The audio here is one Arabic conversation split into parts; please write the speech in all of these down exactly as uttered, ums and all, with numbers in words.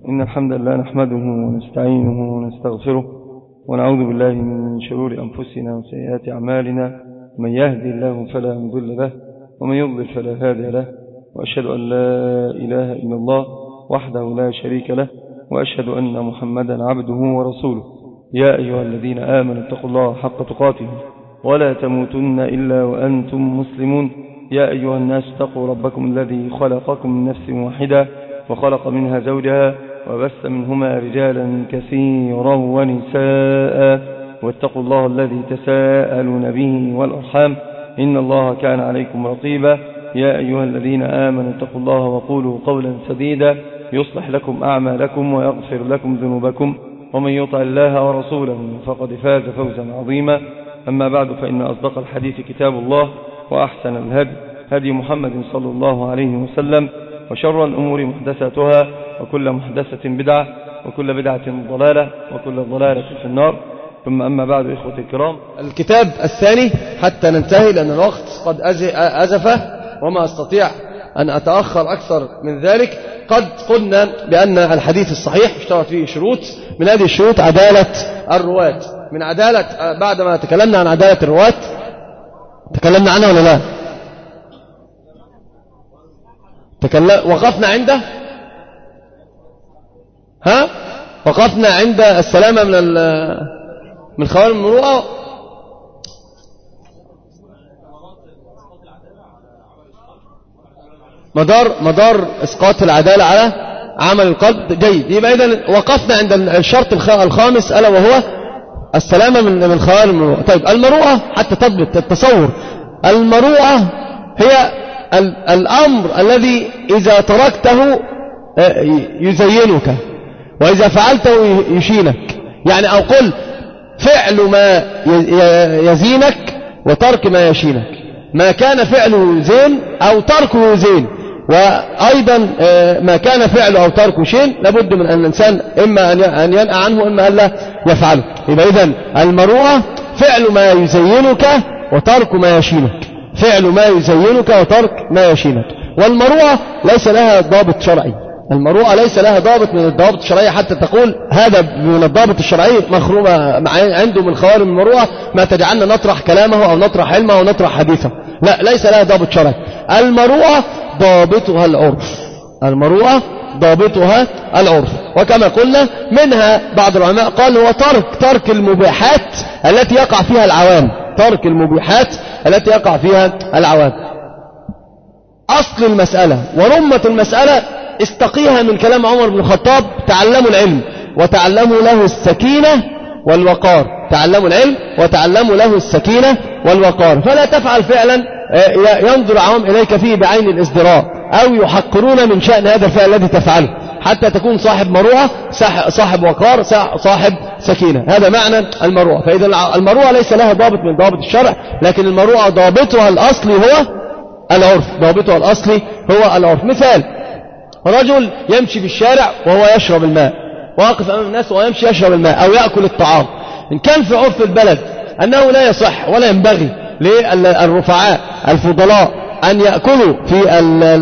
إن الحمد لله نحمده ونستعينه ونستغفره ونعوذ بالله من شرور أنفسنا وسيئات أعمالنا. من يهدي الله فلا مضل له ومن يضلل فلا هادي له، وأشهد أن لا إله إلا الله وحده لا شريك له، وأشهد أن محمدا عبده ورسوله. يا أيها الذين آمنوا اتقوا الله حق تقاته ولا تموتن إلا وأنتم مسلمون. يا أيها الناس اتقوا ربكم الذي خلقكم من نفس واحدة وخلق منها زوجها وبث منهما رجالا كثيرا ونساء، واتقوا الله الذي تساءلون به والأرحام إن الله كان عليكم رقيبا. يا أيها الذين آمنوا اتقوا الله وقولوا قولا سديدا يصلح لكم أعمالكم ويغفر لكم ذنوبكم، ومن يطع الله ورسوله فقد فاز فوزا عظيما. أما بعد، فإن أصدق الحديث كتاب الله، وأحسن الهدي هدي محمد صلى الله عليه وسلم، وشر الأمور محدثاتها، وكل محدثة بدعة، وكل بدعة ضلالة، وكل ضلالة في النار. ثم أما بعد، إخوتي الكرام، الكتاب الثاني حتى ننتهي لأن الوقت قد أزف وما أستطيع أن أتأخر أكثر من ذلك. قد قلنا بأن الحديث الصحيح اشترط فيه شروط، من هذه الشروط عدالة الرواة. من عدالة بعد ما تكلمنا عن عدالة الرواة، تكلمنا عنها ولا لا؟ تكلم وقفنا عنده ها وقفنا عند السلامة من من خوارم المروءة. مدار مدار اسقاط العدالة على عمل القلب. جيد، يبقى اذا وقفنا عند الشرط الخامس الا وهو السلامة من من خوارم المروءة. طيب، المروءة حتى تضبط التصور، المروءة هي الأمر الذي إذا تركته يزينك وإذا فعلته يشينك. يعني أو قل فعل ما يزينك وترك ما يشينك، ما كان فعله زين أو تركه زين، وأيضا ما كان فعله أو تركه شين لابد من أن الإنسان إما أن ينأى عنه إما أن لا يفعله. يبقى إذن المروءة فعل ما يزينك وترك ما يشينك، فعل ما يزينك وترك ما يشينك. والمروءة ليس لها ضابط شرعي، المروءة ليس لها ضابط من الضوابط الشرعية حتى تقول هذا من الضابط الشرعي مخرومة عنده من خوارم المروءة ما تجعلنا نطرح كلامه أو نطرح علمه أو نطرح حديثه. لا، ليس لها ضابط شرعي. المروءة ضابطها العرف، المروءة ضابطها العرف. وكما قلنا منها بعض العلماء قال هو ترك ترك المباحات التي يقع فيها العوام، ترك المباحات التي يقع فيها العوام. أصل المسألة ورمة المسألة استقيها من كلام عمر بن الخطاب: تعلموا العلم وتعلموا له السكينة والوقار، تعلموا العلم وتعلموا له السكينة والوقار. فلا تفعل فعلا ينظر عوام إليك فيه بعين الازدراء أو يحقرون من شأن هذا الفعل الذي تفعله، حتى تكون صاحب مروءة، صاحب وقار، صاحب سكينة. هذا معنى المروءة. فإذا المروءة ليس لها ضابط من ضابط الشرع، لكن المروءة ضابطها الأصلي هو العرف، ضابطها الأصلي هو العرف. مثال: رجل يمشي بالشارع وهو يشرب الماء، واقف أمام الناس وهو يمشي يشرب الماء أو يأكل الطعام. إن كان في عرف البلد أنه لا يصح ولا ينبغي للرفعاء الفضلاء أن يأكلوا في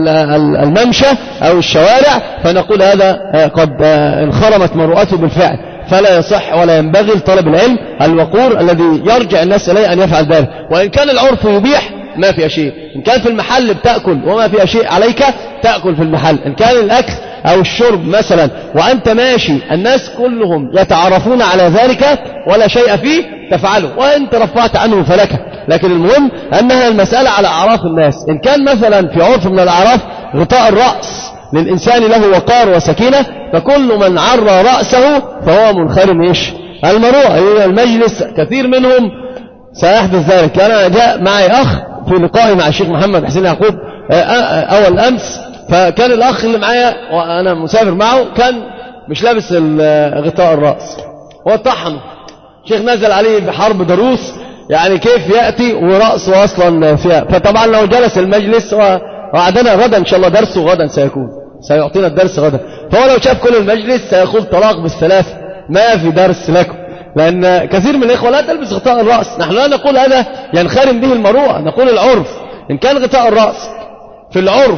الممشى أو الشوارع، فنقول هذا قد انخرمت مروءته بالفعل، فلا يصح ولا ينبغي لطلب العلم الوقور الذي يرجع الناس إليه أن يفعل ذلك. وإن كان العرف يبيح ما في شيء، إن كان في المحل بتأكل وما في شيء عليك تأكل في المحل. إن كان الأكل أو الشرب مثلا وأنت ماشي الناس كلهم يتعرفون على ذلك ولا شيء فيه تفعله، وإن ترفعت عنه فلك. لكن المهم أنها المسألة على أعراف الناس. إن كان مثلا في عرف من الأعراف غطاء الرأس للإنسان له وقار وسكينة، فكل من عرى رأسه فهو منخرم إيش؟ المروءة. المجلس كثير منهم سيحدث ذلك. أنا جاء معي أخ في لقائي مع الشيخ محمد حسين يعقوب أول أمس، فكان الأخ اللي معايا وأنا مسافر معه كان مش لابس غطاء الرأس وطحنه. الشيخ نزل عليه بحرب دروس، يعني كيف يأتي ورأسه أصلا فيها. فطبعا لو جلس المجلس وعدنا غدا إن شاء الله درسه غدا سيكون سيعطينا الدرس غدا، فهو لو شاف كل المجلس سيقول طلاق بالثلاث، ما في درس لكم. لأن كثير من الإخوة لا تلبس غطاء الرأس. نحن لا نقول هذا ينخرم به المروءة، نقول العرف. إن كان غطاء الرأس في العرف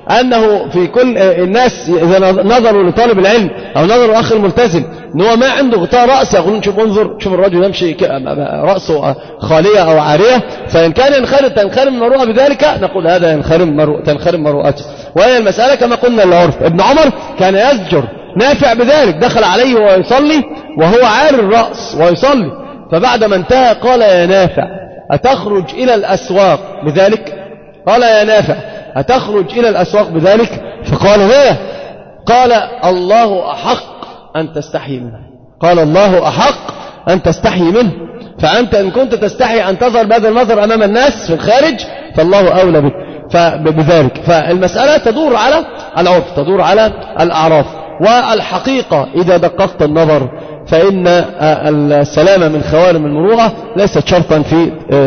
أنه في كل الناس إذا نظروا لطالب العلم أو نظروا أخي الملتزم ان هو ما عنده غطاء رأس يقولون شوف انظر شوف الرجل يمشي رأسه خالية أو عارية، فإن كان ينخرم تنخرم المروءة بذلك نقول هذا ينخرم مروء تنخرم مروءته. وهي المسألة كما قلنا العرف. ابن عمر كان يزجر نافع بذلك، دخل عليه ويصلي وهو عار الرأس ويصلي، فبعد ما انتهى قال يا نافع أتخرج إلى الأسواق بذلك؟ قال يا نافع أتخرج إلى الأسواق بذلك؟ فقال لا. قال الله أحق أن تستحي منه. قال الله أحق أن تستحي منه. فأنت إن كنت تستحي أن تظهر بهذا المظهر أمام الناس في الخارج فالله أولى بك بذلك. فالمسألة تدور على العرف، تدور على الأعراف. والحقيقة إذا دققت النظر فإن السلامة من خوارم المروءة ليست شرطا في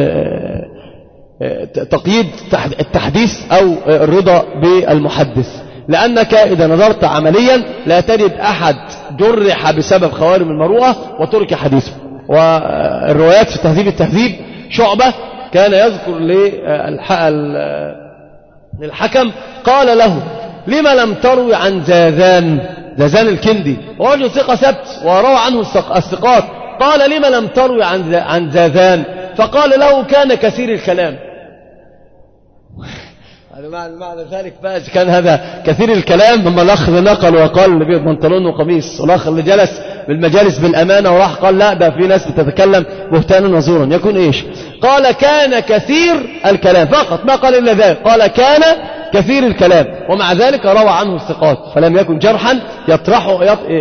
تقييد التحديث أو الرضا بالمحدث، لأنك إذا نظرت عمليا لا تجد أحد جرح بسبب خوارم المروءة وترك حديثه. والروايات في تهذيب التهذيب شعبة كان يذكر للحكم قال له لما لم تروي عن زاذان، زاذان الكندي ورجل ثقة ثبت وروى عنه الثقات، قال لما لم تروي عن زاذان؟ فقال له كان كثير الكلام. معنى ذلك بقى كان هذا كثير الكلام اما الاخ اللي نقل وقال اللي بيه بنطلون وقميص، والاخ اللي جلس بالمجالس بالامانه وراح قال لا ده في ناس بتتكلم بهتانا وزورا، يكون ايش؟ قال كان كثير الكلام فقط، ما قال الا ذلك، قال كان كثير الكلام، ومع ذلك روى عنه الثقات فلم يكن جرحا يطرح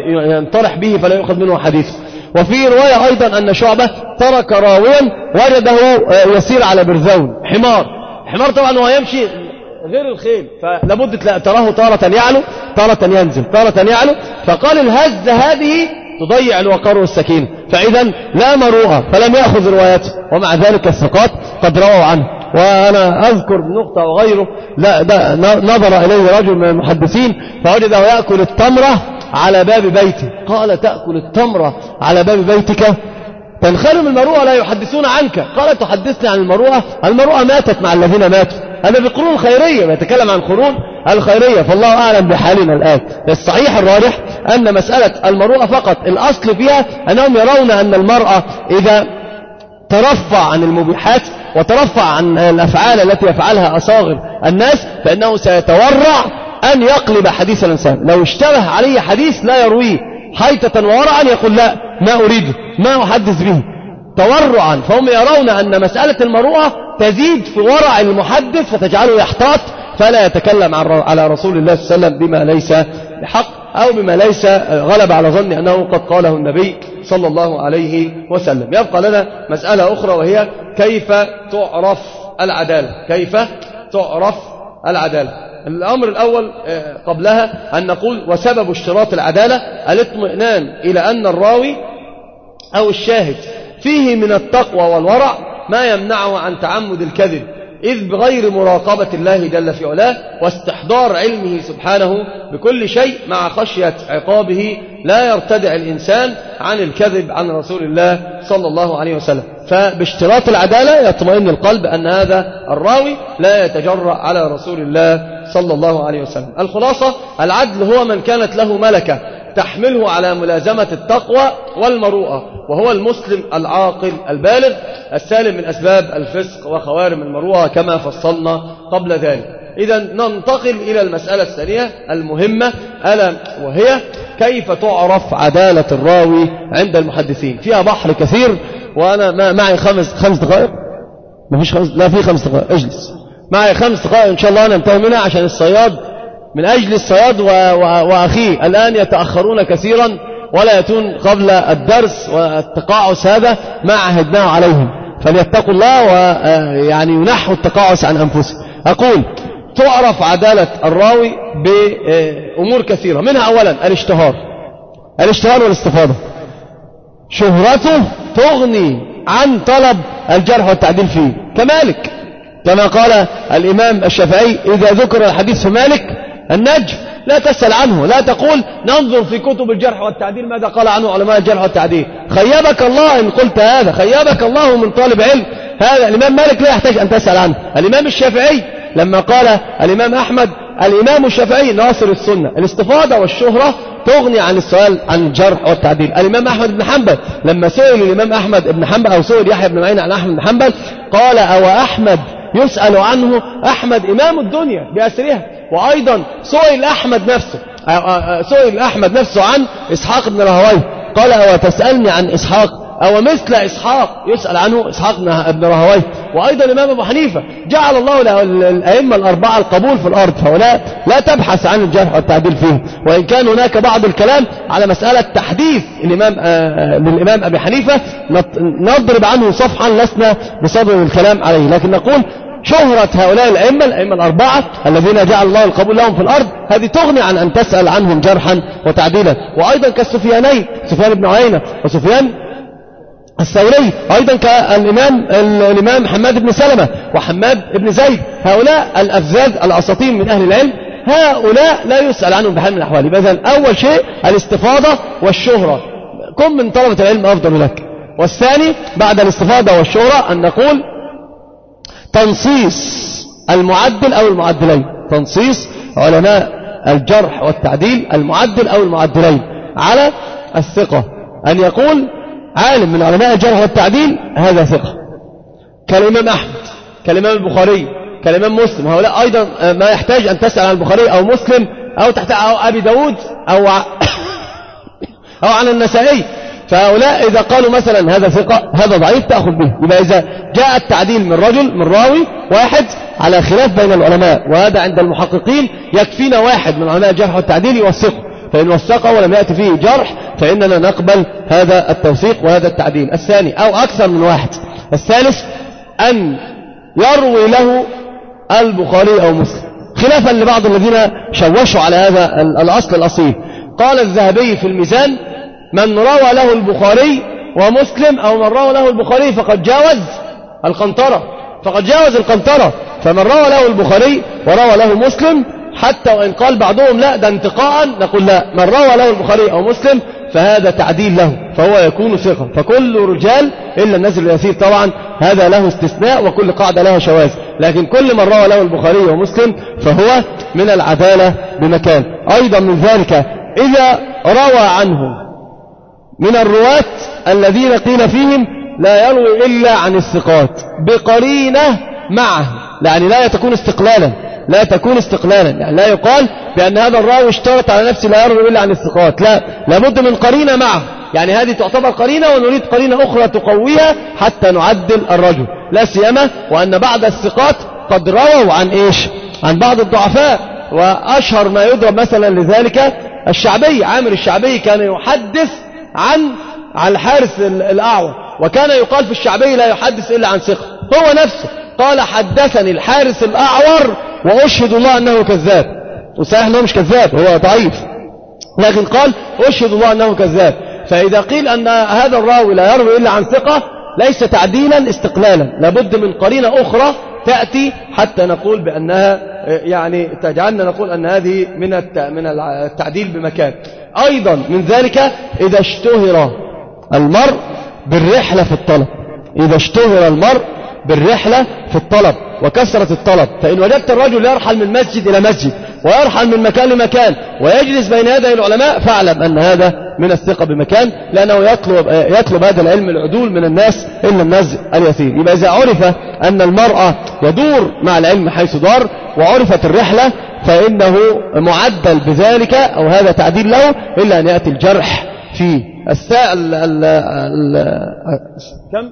ينطرح به فلا يؤخذ منه حديث. وفي روايه ايضا ان شعبه ترك راويا وجده يسير على برذون حمار، حمار طبعا هو يمشي غير الخيل، فلابد تراه تارة يعلو تارة ينزل تارة يعلو، فقال الهزة هذه تضيع الوقار والسكينة، فإذا لا مروءة فلم يأخذ روايته، ومع ذلك الثقات قد رووا عنه. وأنا أذكر نقطة وغيره لا ده نظر إليه رجل من المحدثين فوجده يأكل التمرة على باب بيته، قال تأكل التمرة على باب بيتك؟ تنخرم المروءة لا يحدثون عنك. قال تحدثني عن المروءة؟ المروءة ماتت مع الذين ماتوا، هذا في قرون الخيرية، يتكلم عن قرون الخيرية، فالله أعلم بحالنا الآن. الصحيح الراجح أن مسألة المروءة فقط الأصل فيها أنهم يرون أن المرأة إذا ترفع عن المبيحات وترفع عن الأفعال التي يفعلها أصاغر الناس فإنه سيتورع أن يقلب حديث الإنسان، لو اشتبه عليه حديث لا يرويه حيطة وورعا يقول لا ما أريده ما أحدث به تورعا. فهم يرون أن مسألة المروءة تزيد في ورع المحدث فتجعله يحتاط فلا يتكلم على رسول الله صلى الله عليه وسلم بما ليس بحق أو بما ليس غلب على ظن أنه قد قاله النبي صلى الله عليه وسلم. يبقى لنا مسألة أخرى وهي كيف تعرف العدالة، كيف تعرف العدالة. الأمر الأول قبلها أن نقول وسبب اشتراط العدالة الاطمئنان إلى أن الراوي أو الشاهد فيه من التقوى والورع ما يمنعه عن تعمد الكذب، إذ بغير مراقبة الله جل في علاه واستحضار علمه سبحانه بكل شيء مع خشية عقابه لا يرتدع الإنسان عن الكذب عن رسول الله صلى الله عليه وسلم. فباشتراط العدالة يطمئن القلب أن هذا الراوي لا يتجرأ على رسول الله صلى الله عليه وسلم. الخلاصة العدل هو من كانت له ملكة تحمله على ملازمة التقوى والمروءة، وهو المسلم العاقل البالغ السالم من أسباب الفسق وخوارم المروءة كما فصلنا قبل ذلك. إذا ننتقل إلى المسألة الثانية المهمة ألا وهي كيف تعرف عدالة الراوي عند المحدثين. فيها بحر كثير وأنا ما معي خمس خمس دقائق ما فيش خمس لا في خمس دقائق اجلس معي خمس دقائق إن شاء الله أنا انتهي منها عشان الصياد من أجل الصياد وأخيه الآن يتأخرون كثيرا ولا يأتون قبل الدرس، والتقاعس هذا ما عهدناه عليهم فليتقوا الله ويعني ينحوا التقاعس عن أنفسهم. أقول تعرف عدالة الراوي بأمور كثيرة، منها أولا الاشتهار الاشتهار والاستفاضة. شهرته تغني عن طلب الجرح والتعديل فيه كمالك، كما قال الإمام الشافعي إذا ذكر الحديث في مالك النجم لا تسأل عنه، لا تقول ننظر في كتب الجرح والتعديل ماذا قال عنه علماء الجرح والتعديل، خيبك الله إن قلت هذا، خيبك الله من طالب علم. هذا الإمام مالك لا يحتاج أن تسأل عنه. الإمام الشافعي لما قال الإمام أحمد الإمام الشافعي ناصر السنة، الاستفاضة والشهرة تغني عن السؤال عن الجرح والتعديل. الإمام أحمد بن حنبل لما سئل الإمام أحمد بن حنبل أو سئل يحيى بن معين عن أحمد بن حنبل قال أو أحمد يسأل عنه؟ أحمد إمام الدنيا بأسرها. وأيضا سئل أحمد نفسه سئل أحمد نفسه عن إسحاق بن راهويه قال أو تسألني عن إسحاق أو مثل إسحاق يسأل عنه إسحاق بن راهويه. وأيضا الإمام أبو حنيفة جعل الله الأئمة الأربعة القبول في الأرض، فهؤلاء لا تبحث عن الجرح والتعديل فيه. وإن كان هناك بعض الكلام على مسألة تحديث الإمام للإمام أبي حنيفة نضرب عنه صفحا لسنا بصدر الكلام عليه، لكن نقول شهرة هؤلاء الأئمة الأئمة الأربعة الذين جعل الله القبول لهم في الأرض هذه تغني عن أن تسأل عنهم جرحا وتعديلا. وأيضا كالسفيانين سفيان بن عيينة وسفيان الثوري، أيضا كالإمام الإمام حماد بن سلمة وحماد بن زيد، هؤلاء الأفذاذ الأساطين من أهل العلم هؤلاء لا يسأل عنهم بحال من الأحوال. إذن أول شيء الاستفاضة والشهرة، كن من طلبة العلم أفضل لك. والثاني بعد الاستفاضة والشهرة أن نقول تنصيص المعدل أو المعدلين، تنصيص علماء الجرح والتعديل المعدل أو المعدلين على الثقة، أن يقول عالم من علماء الجرح والتعديل هذا ثقة، كالإمام أحمد كالإمام البخاري كالإمام مسلم. هؤلاء أيضا ما يحتاج أن تسأل عن البخاري أو مسلم أو تحت أو أبي داود أو أو عن النسائي، فهؤلاء إذا قالوا مثلا هذا ثقة هذا ضعيف تأخذ به. يبقى إذا جاء التعديل من رجل من راوي واحد على خلاف بين العلماء، وهذا عند المحققين يكفينا واحد من علماء الجرح والتعديل يوثقه، فإن وثقه ولم يأتي فيه جرح فإننا نقبل هذا التوثيق وهذا التعديل. الثاني أو أكثر من واحد. الثالث أن يروي له البخاري أو مسلم، خلافا لبعض الذين شوشوا على هذا الأصل الأصيل. قال الذهبي في الميزان من روى له البخاري ومسلم أو من روى له البخاري فقد جاوز القنطرة فقد جاوز القنطرة فمن روى له البخاري وروى له مسلم، حتى وإن قال بعضهم لا ده انتقاء، نقول لا، من روى له البخاري أو مسلم فهذا تعديل له فهو يكون ثقة. فكل رجال إلا النزل اليسير طبعا هذا له استثناء، وكل قاعدة لها شواذ، لكن كل من روى له البخاري ومسلم فهو من العدالة بمكان. أيضا من ذلك إذا روى عنه من الرواة الذين قيل فيهم لا يروي إلا عن الثقات بقرينة معه، يعني لا تكون استقلالا لا تكون استقلالا يعني لا يقال بأن هذا الراوي اشترط على نفسه لا يروي إلا عن الثقات، لا، لابد من قرينة معه، يعني هذه تعتبر قرينة ونريد قرينة أخرى تقويها حتى نعدل الرجل، لا سيما وأن بعض الثقات قد رووا عن إيش؟ عن بعض الضعفاء. وأشهر ما يضرب مثلا لذلك الشعبي، عامر الشعبي كان يحدث عن عن الحارس الأعور، وكان يقال في الشعبي لا يحدث إلا عن ثقة، هو نفسه قال حدثني الحارس الأعور وأشهد الله أنه كذاب، وصحيح أنه مش كذاب هو ضعيف، لكن قال أشهد الله أنه كذاب. فإذا قيل أن هذا الراوي لا يروي إلا عن ثقة ليس تعديلا استقلالا، لابد من قرينة أخرى تأتي حتى نقول بأنها يعني تجعلنا نقول أن هذه من من التعديل بمكان. أيضا من ذلك إذا اشتهر المرء بالرحلة في الطلب، إذا اشتهر المرء بالرحلة في الطلب وكثرة الطلب، فإن وجدت الرجل يرحل من مسجد إلى مسجد ويرحل من مكان لمكان ويجلس بين يدي العلماء فاعلم أن هذا من الثقة بمكان، لأنه يطلب, يطلب هذا العلم العدول من الناس إلا الناس اليسير. يبقى إذا عرف أن المرأة يدور مع العلم حيث دار وعرفت الرحلة فإنه معدل بذلك أو هذا تعديل له، إلا أن يأتي الجرح فيه. السا... ال... ال... ال... كم؟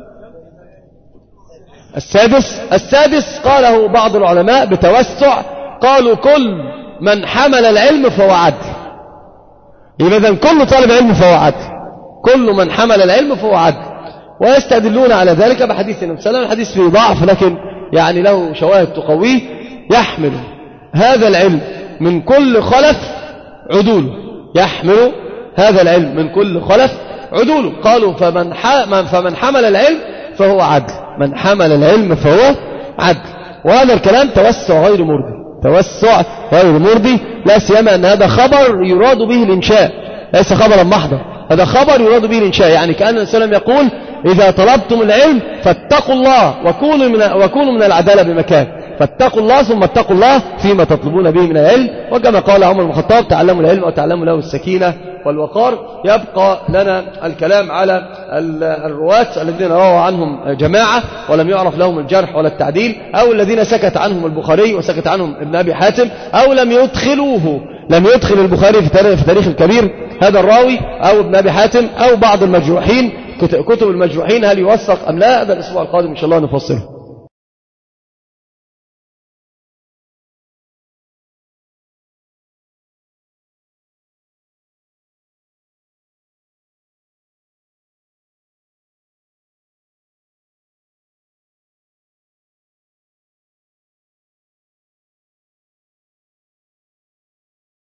السادس السادس قاله بعض العلماء بتوسع، قالوا كل من حمل العلم فهو عدل. يبقى إذن كل طالب علم فهو عدل، كل من حمل العلم فهو عدل. ويستدلون على ذلك بحديث النبي صلى الله عليه وسلم، الحديث فيه ضعف لكن يعني له شواهد تقويه، يحمل هذا العلم من كل خلف عدول، يحمل هذا العلم من كل خلف عدول. قالوا فمن فمن حمل العلم فهو عدل، من حمل العلم فهو عدل. وهذا الكلام توسع غير مرضي، توسع غير مرضي، لا سيما أن هذا خبر يراد به الإنشاء ليس خبرا محضا، هذا خبر يراد به الإنشاء، يعني كأن النبي صلى الله عليه وسلم يقول إذا طلبتم العلم فاتقوا الله وكونوا من, وكونوا من العدالة بمكان. فاتقوا الله ثم اتقوا الله فيما تطلبون به من العلم. وكما قال عمر بن الخطاب تعلموا العلم وتعلموا له السكينة والوقار. يبقى لنا الكلام على الرواة الذين رووا عنهم جماعة ولم يعرف لهم الجرح ولا التعديل، أو الذين سكت عنهم البخاري وسكت عنهم ابن أبي حاتم، أو لم يدخلوه، لم يدخل البخاري في تاريخ الكبير هذا الراوي أو ابن أبي حاتم أو بعض المجروحين. كتب المجروحين هل يوثق أم لا؟ هذا الأسبوع القادم إن شاء الله نفصله.